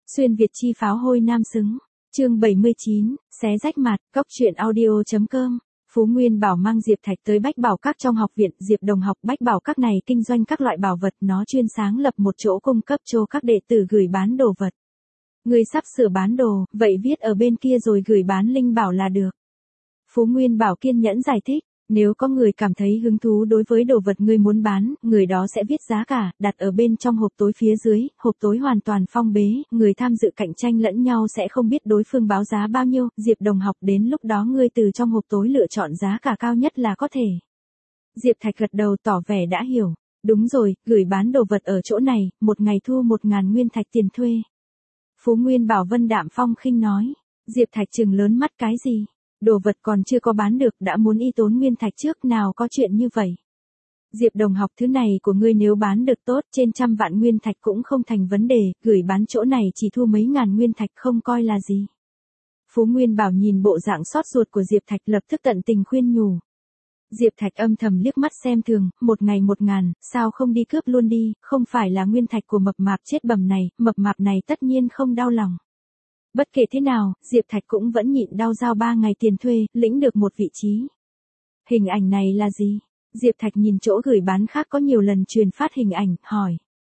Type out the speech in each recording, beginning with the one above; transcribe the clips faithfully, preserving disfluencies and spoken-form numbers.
Xuyên Việt chi pháo hôi nam xứng. Chương bảy mươi chín, xé rách mặt, cóc truyện audio.com. Phú Nguyên Bảo mang Diệp Thạch tới Bách Bảo Các trong học viện. Diệp Đồng học Bách Bảo Các này kinh doanh các loại bảo vật, nó chuyên sáng lập một chỗ cung cấp cho các đệ tử gửi bán đồ vật. Người sắp sửa bán đồ, vậy viết ở bên kia rồi gửi bán linh bảo là được. Phú Nguyên Bảo kiên nhẫn giải thích, nếu có người cảm thấy hứng thú đối với đồ vật ngươi muốn bán, người đó sẽ viết giá cả, đặt ở bên trong hộp tối phía dưới, hộp tối hoàn toàn phong bế, người tham dự cạnh tranh lẫn nhau sẽ không biết đối phương báo giá bao nhiêu. Diệp Đồng học, đến lúc đó ngươi từ trong hộp tối lựa chọn giá cả cao nhất là có thể. Diệp Thạch gật đầu tỏ vẻ đã hiểu, đúng rồi, gửi bán đồ vật ở chỗ này, một ngày thu một ngàn nguyên thạch tiền thuê. Phú Nguyên Bảo vân đạm phong khinh nói. Diệp Thạch trừng lớn mắt, cái gì? Đồ vật còn chưa có bán được đã muốn y tốn nguyên thạch trước, nào có chuyện như vậy. Diệp Đồng học, thứ này của ngươi nếu bán được tốt, trên trăm vạn nguyên thạch cũng không thành vấn đề, gửi bán chỗ này chỉ thu mấy ngàn nguyên thạch không coi là gì. Phú Nguyên Bảo nhìn bộ dạng xót ruột của Diệp Thạch lập tức tận tình khuyên nhủ. Diệp Thạch âm thầm liếc mắt xem thường, một ngày một ngàn, sao không đi cướp luôn đi, không phải là nguyên thạch của mập mạp chết bầm này, mập mạp này tất nhiên không đau lòng. Bất kể thế nào, Diệp Thạch cũng vẫn nhịn đau giao ba ngày tiền thuê, lĩnh được một vị trí. Hình ảnh này là gì? Diệp Thạch nhìn chỗ gửi bán khác có nhiều lần truyền phát hình ảnh, hỏi.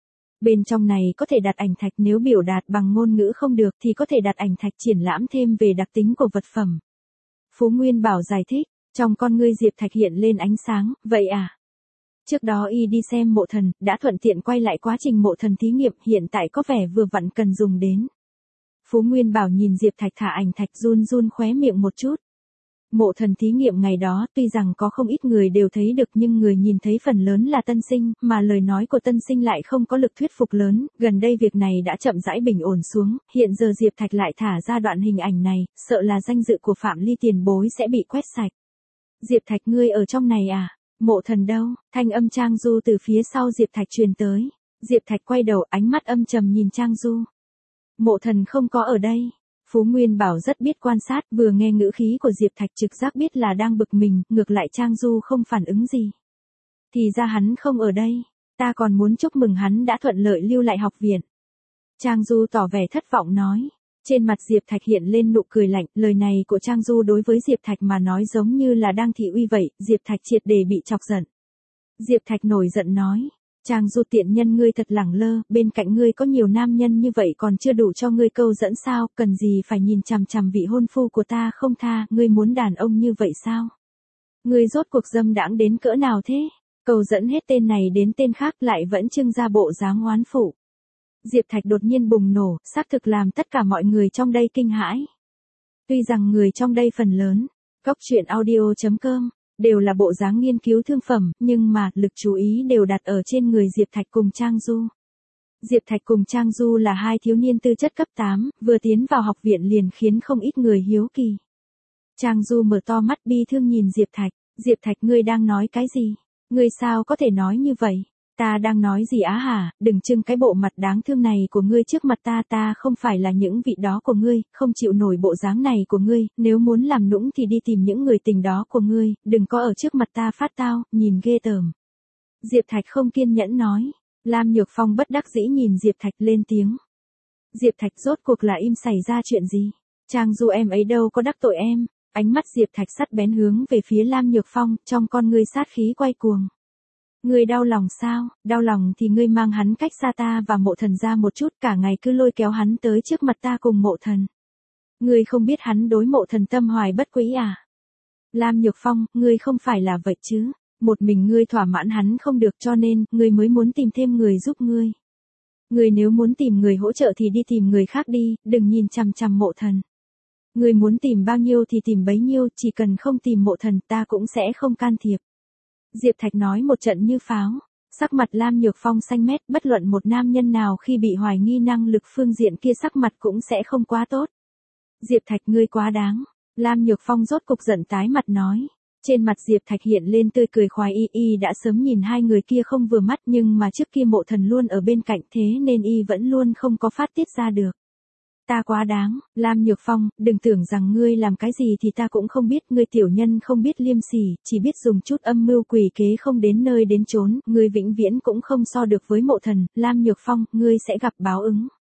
Bên trong này có thể đặt ảnh thạch, nếu biểu đạt bằng ngôn ngữ không được thì có thể đặt ảnh thạch triển lãm thêm về đặc tính của vật phẩm. Phú Nguyên Bảo giải thích, trong con ngươi Diệp Thạch hiện lên ánh sáng, vậy à? Trước đó y đi xem mộ thần, đã thuận tiện quay lại quá trình mộ thần thí nghiệm, hiện tại có vẻ vừa vặn cần dùng đến. Phú Nguyên Bảo nhìn Diệp Thạch thả ảnh thạch run run khóe miệng một chút. Mộ thần thí nghiệm ngày đó tuy rằng có không ít người đều thấy được nhưng người nhìn thấy phần lớn là tân sinh, mà lời nói của tân sinh lại không có lực thuyết phục lớn, gần đây việc này đã chậm rãi bình ổn xuống, hiện giờ Diệp Thạch lại thả ra đoạn hình ảnh này, sợ là danh dự của Phạm Ly tiền bối sẽ bị quét sạch. Diệp Thạch, ngươi ở trong này à? Mộ thần đâu? Thanh âm Trang Du từ phía sau Diệp Thạch truyền tới. Diệp Thạch quay đầu, ánh mắt âm trầm nhìn Trang Du. Mộ thần không có ở đây. Phú Nguyên Bảo rất biết quan sát, vừa nghe ngữ khí của Diệp Thạch trực giác biết là đang bực mình, ngược lại Trang Du không phản ứng gì. Thì ra hắn không ở đây, ta còn muốn chúc mừng hắn đã thuận lợi lưu lại học viện. Trang Du tỏ vẻ thất vọng nói. Trên mặt Diệp Thạch hiện lên nụ cười lạnh, lời này của Trang Du đối với Diệp Thạch mà nói giống như là đang thị uy vậy, Diệp Thạch triệt để bị chọc giận. Diệp Thạch nổi giận nói. Trang Du tiện nhân, ngươi thật lẳng lơ, bên cạnh ngươi có nhiều nam nhân như vậy còn chưa đủ cho ngươi câu dẫn sao, cần gì phải nhìn chằm chằm vị hôn phu của ta không tha, ngươi muốn đàn ông như vậy sao? Ngươi rốt cuộc dâm đãng đến cỡ nào thế? Câu dẫn hết tên này đến tên khác lại vẫn trưng ra bộ dáng oán phụ. Diệp Thạch đột nhiên bùng nổ, xác thực làm tất cả mọi người trong đây kinh hãi. Tuy rằng người trong đây phần lớn, cóc truyện audio.com, đều là bộ dáng nghiên cứu thương phẩm, nhưng mà, lực chú ý đều đặt ở trên người Diệp Thạch cùng Trang Du. Diệp Thạch cùng Trang Du là hai thiếu niên tư chất cấp tám, vừa tiến vào học viện liền khiến không ít người hiếu kỳ. Trang Du mở to mắt bi thương nhìn Diệp Thạch, Diệp Thạch, ngươi đang nói cái gì? Ngươi sao có thể nói như vậy? Ta đang nói gì á hả, đừng trưng cái bộ mặt đáng thương này của ngươi trước mặt ta, ta không phải là những vị đó của ngươi, không chịu nổi bộ dáng này của ngươi, nếu muốn làm nũng thì đi tìm những người tình đó của ngươi, đừng có ở trước mặt ta phát tao, nhìn ghê tởm. Diệp Thạch không kiên nhẫn nói. Lam Nhược Phong bất đắc dĩ nhìn Diệp Thạch lên tiếng. Diệp Thạch, rốt cuộc là im xảy ra chuyện gì? Trang Du em ấy đâu có đắc tội em. Ánh mắt Diệp Thạch sắc bén hướng về phía Lam Nhược Phong, trong con ngươi sát khí quay cuồng. Ngươi đau lòng sao? Đau lòng thì ngươi mang hắn cách xa ta và mộ thần ra một chút, cả ngày cứ lôi kéo hắn tới trước mặt ta cùng mộ thần. Ngươi không biết hắn đối mộ thần tâm hoài bất quý à? Lam Nhược Phong, ngươi không phải là vậy chứ? Một mình ngươi thỏa mãn hắn không được cho nên, ngươi mới muốn tìm thêm người giúp ngươi. Ngươi nếu muốn tìm người hỗ trợ thì đi tìm người khác đi, đừng nhìn chằm chằm mộ thần. Ngươi muốn tìm bao nhiêu thì tìm bấy nhiêu, chỉ cần không tìm mộ thần ta cũng sẽ không can thiệp. Diệp Thạch nói một trận như pháo, sắc mặt Lam Nhược Phong xanh mét, bất luận một nam nhân nào khi bị hoài nghi năng lực phương diện kia sắc mặt cũng sẽ không quá tốt. Diệp Thạch, ngươi quá đáng. Lam Nhược Phong rốt cục giận tái mặt nói. Trên mặt Diệp Thạch hiện lên tươi cười khoái, y y đã sớm nhìn hai người kia không vừa mắt nhưng mà trước kia mộ thần luôn ở bên cạnh thế nên y vẫn luôn không có phát tiết ra được. Ta quá đáng, Lam Nhược Phong, đừng tưởng rằng ngươi làm cái gì thì ta cũng không biết, ngươi tiểu nhân không biết liêm sỉ, chỉ biết dùng chút âm mưu quỷ kế không đến nơi đến chốn, ngươi vĩnh viễn cũng không so được với mộ thần, Lam Nhược Phong, ngươi sẽ gặp báo ứng.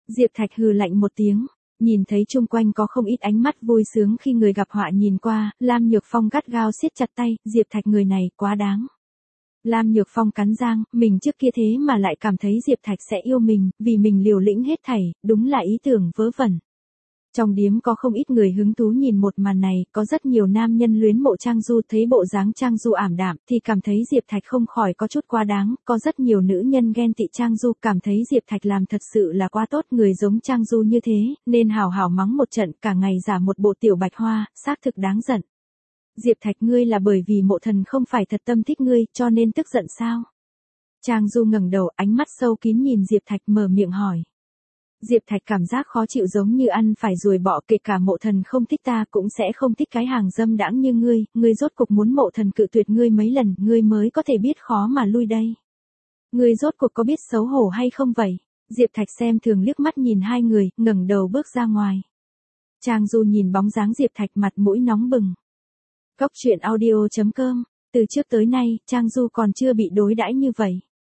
Diệp Thạch hừ lạnh một tiếng, nhìn thấy chung quanh có không ít ánh mắt vui sướng khi người gặp họa nhìn qua, Lam Nhược Phong gắt gao siết chặt tay, Diệp Thạch người này quá đáng. Lam Nhược Phong cắn răng, mình trước kia thế mà lại cảm thấy Diệp Thạch sẽ yêu mình, vì mình liều lĩnh hết thảy, đúng là ý tưởng vớ vẩn. Trong điếm có không ít người hứng thú nhìn một màn này, có rất nhiều nam nhân luyến mộ Trang Du thấy bộ dáng Trang Du ảm đạm thì cảm thấy Diệp Thạch không khỏi có chút quá đáng, có rất nhiều nữ nhân ghen tị Trang Du cảm thấy Diệp Thạch làm thật sự là quá tốt, người giống Trang Du như thế, nên hào hào mắng một trận cả ngày giả một bộ tiểu bạch hoa, xác thực đáng giận. Diệp Thạch ngươi là bởi vì mộ thần không phải thật tâm thích ngươi cho nên tức giận sao? Trang Du ngẩng đầu ánh mắt sâu kín nhìn Diệp Thạch mở miệng hỏi. Diệp Thạch cảm giác khó chịu giống như ăn phải ruồi bọ, kể cả mộ thần không thích ta cũng sẽ không thích cái hàng dâm đãng như ngươi, ngươi rốt cục muốn mộ thần cự tuyệt ngươi mấy lần, ngươi mới có thể biết khó mà lui đây. Ngươi rốt cục có biết xấu hổ hay không vậy? Diệp Thạch xem thường liếc mắt nhìn hai người, ngẩng đầu bước ra ngoài. Trang Du nhìn bóng dáng Diệp Thạch mặt mũi nóng bừng. Cốc truyện audio chấm com, từ trước tới nay, Trang Du còn chưa bị đối đãi như vậy.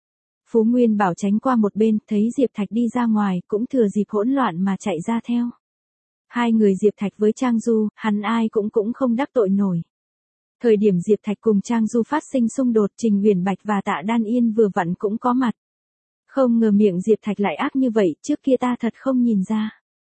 Phú Nguyên Bảo tránh qua một bên, thấy Diệp Thạch đi ra ngoài, cũng thừa dịp hỗn loạn mà chạy ra theo. Hai người Diệp Thạch với Trang Du, hắn ai cũng cũng không đắc tội nổi. Thời điểm Diệp Thạch cùng Trang Du phát sinh xung đột, Trình Uyển Bạch và Tạ Đan Yên vừa vặn cũng có mặt. Không ngờ miệng Diệp Thạch lại ác như vậy, trước kia ta thật không nhìn ra.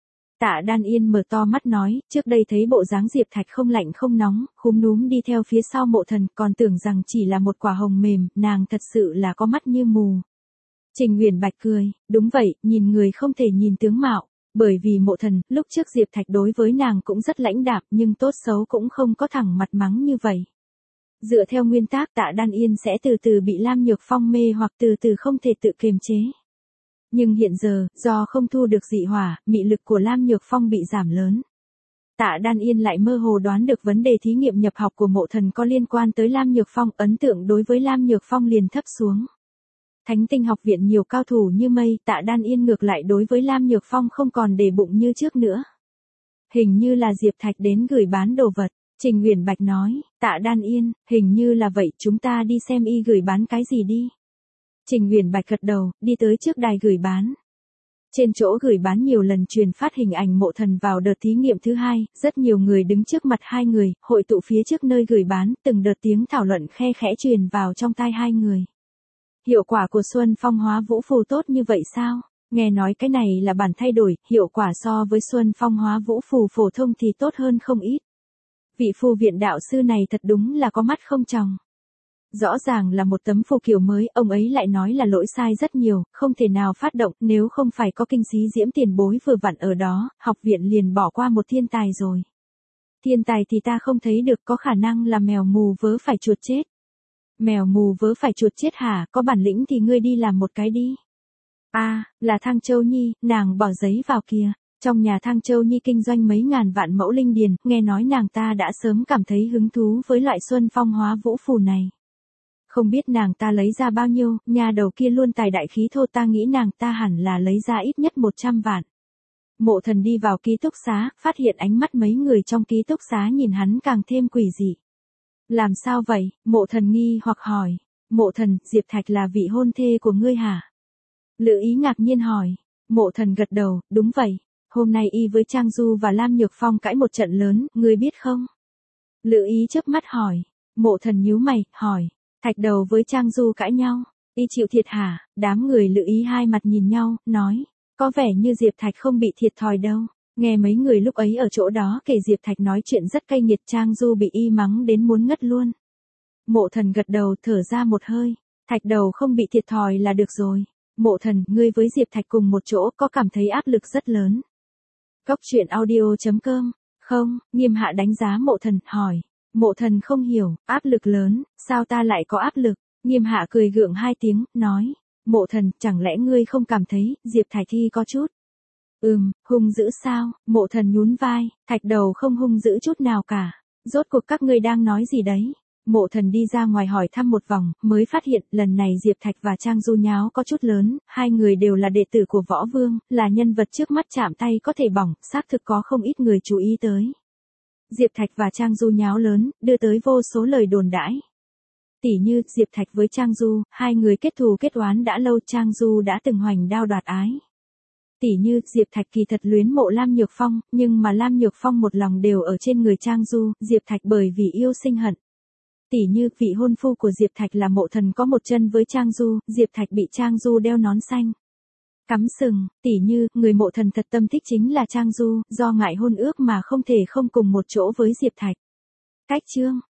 Tạ Đan Yên mở to mắt nói, trước đây thấy bộ dáng Diệp Thạch không lạnh không nóng, khúm núm đi theo phía sau mộ thần, còn tưởng rằng chỉ là một quả hồng mềm, nàng thật sự là có mắt như mù. Trình Uyển Bạch cười, đúng vậy, nhìn người không thể nhìn tướng mạo, bởi vì mộ thần, lúc trước Diệp Thạch đối với nàng cũng rất lãnh đạm, nhưng tốt xấu cũng không có thẳng mặt mắng như vậy. Dựa theo nguyên tắc Tạ Đan Yên sẽ từ từ bị Lam Nhược Phong mê hoặc từ từ không thể tự kiềm chế. Nhưng hiện giờ, do không thu được dị hỏa, mị lực của Lam Nhược Phong bị giảm lớn. Tạ Đan Yên lại mơ hồ đoán được vấn đề thí nghiệm nhập học của mộ thần có liên quan tới Lam Nhược Phong, ấn tượng đối với Lam Nhược Phong liền thấp xuống. Thánh Tinh học viện nhiều cao thủ như mây, Tạ Đan Yên ngược lại đối với Lam Nhược Phong không còn để bụng như trước nữa. Hình như là Diệp Thạch đến gửi bán đồ vật, Trình Uyển Bạch nói, Tạ Đan Yên, hình như là vậy, chúng ta đi xem y gửi bán cái gì đi. Trình Uyển Bạch gật đầu, đi tới trước đài gửi bán. Trên chỗ gửi bán nhiều lần truyền phát hình ảnh mộ thần vào đợt thí nghiệm thứ hai, rất nhiều người đứng trước mặt hai người, hội tụ phía trước nơi gửi bán, từng đợt tiếng thảo luận khe khẽ truyền vào trong tai hai người. Hiệu quả của Xuân Phong hóa vũ phù tốt như vậy sao? Nghe nói cái này là bản thay đổi, hiệu quả so với Xuân Phong hóa vũ phù phổ thông thì tốt hơn không ít. Vị phù viện đạo sư này thật đúng là có mắt không tròng. Rõ ràng là một tấm phù kiểu mới, ông ấy lại nói là lỗi sai rất nhiều, không thể nào phát động, nếu không phải có kinh sĩ Diễm tiền bối vừa vặn ở đó, học viện liền bỏ qua một thiên tài rồi. Thiên tài thì ta không thấy được, có khả năng là mèo mù vớ phải chuột chết. Mèo mù vớ phải chuột chết hả, có bản lĩnh thì ngươi đi làm một cái đi. A, à, là Thang Châu Nhi, nàng bỏ giấy vào kìa. Trong nhà Thang Châu Nhi kinh doanh mấy ngàn vạn mẫu linh điền, nghe nói nàng ta đã sớm cảm thấy hứng thú với loại Xuân Phong hóa vũ phù này. Không biết nàng ta lấy ra bao nhiêu, nhà đầu kia luôn tài đại khí thô, ta nghĩ nàng ta hẳn là lấy ra ít nhất một trăm vạn. Mộ thần đi vào ký túc xá, phát hiện ánh mắt mấy người trong ký túc xá nhìn hắn càng thêm quỷ dị. Làm sao vậy? Mộ thần nghi hoặc hỏi. Mộ thần, Diệp Thạch là vị hôn thê của ngươi hả? Lữ Ý ngạc nhiên hỏi. Mộ thần gật đầu, đúng vậy. Hôm nay y với Trang Du và Lam Nhược Phong cãi một trận lớn, ngươi biết không? Lữ Ý chớp mắt hỏi. Mộ thần nhíu mày, hỏi. Thạch đầu với Trang Du cãi nhau, y chịu thiệt hả? Đám người Lữ Ý hai mặt nhìn nhau, nói. Có vẻ như Diệp Thạch không bị thiệt thòi đâu. Nghe mấy người lúc ấy ở chỗ đó kể Diệp Thạch nói chuyện rất cay nghiệt, Trang Du bị y mắng đến muốn ngất luôn. Mộ thần gật đầu thở ra một hơi. Thạch đầu không bị thiệt thòi là được rồi. Mộ thần, ngươi với Diệp Thạch cùng một chỗ có cảm thấy áp lực rất lớn. Cốc truyện audio chấm com, không, Nghiêm Hạ đánh giá mộ thần, hỏi. Mộ thần không hiểu, áp lực lớn, sao ta lại có áp lực? Nghiêm Hạ cười gượng hai tiếng, nói. Mộ thần, chẳng lẽ ngươi không cảm thấy, Diệp Thạch thi có chút? Ừm, hung dữ sao? Mộ thần nhún vai, Thạch đầu không hung dữ chút nào cả. Rốt cuộc các ngươi đang nói gì đấy? Mộ thần đi ra ngoài hỏi thăm một vòng, mới phát hiện lần này Diệp Thạch và Trang Du nháo có chút lớn, hai người đều là đệ tử của Võ Vương, là nhân vật trước mắt chạm tay có thể bỏng, xác thực có không ít người chú ý tới. Diệp Thạch và Trang Du nháo lớn, đưa tới vô số lời đồn đãi. Tỉ như, Diệp Thạch với Trang Du, hai người kết thù kết oán đã lâu, Trang Du đã từng hoành đao đoạt ái. Tỷ như, Diệp Thạch kỳ thật luyến mộ Lam Nhược Phong, nhưng mà Lam Nhược Phong một lòng đều ở trên người Trang Du, Diệp Thạch bởi vì yêu sinh hận. Tỷ như, vị hôn phu của Diệp Thạch là Mộ Thần có một chân với Trang Du, Diệp Thạch bị Trang Du đeo nón xanh cắm sừng, tỷ như, người Mộ Thần thật tâm thích chính là Trang Du, do ngại hôn ước mà không thể không cùng một chỗ với Diệp Thạch. Cách chương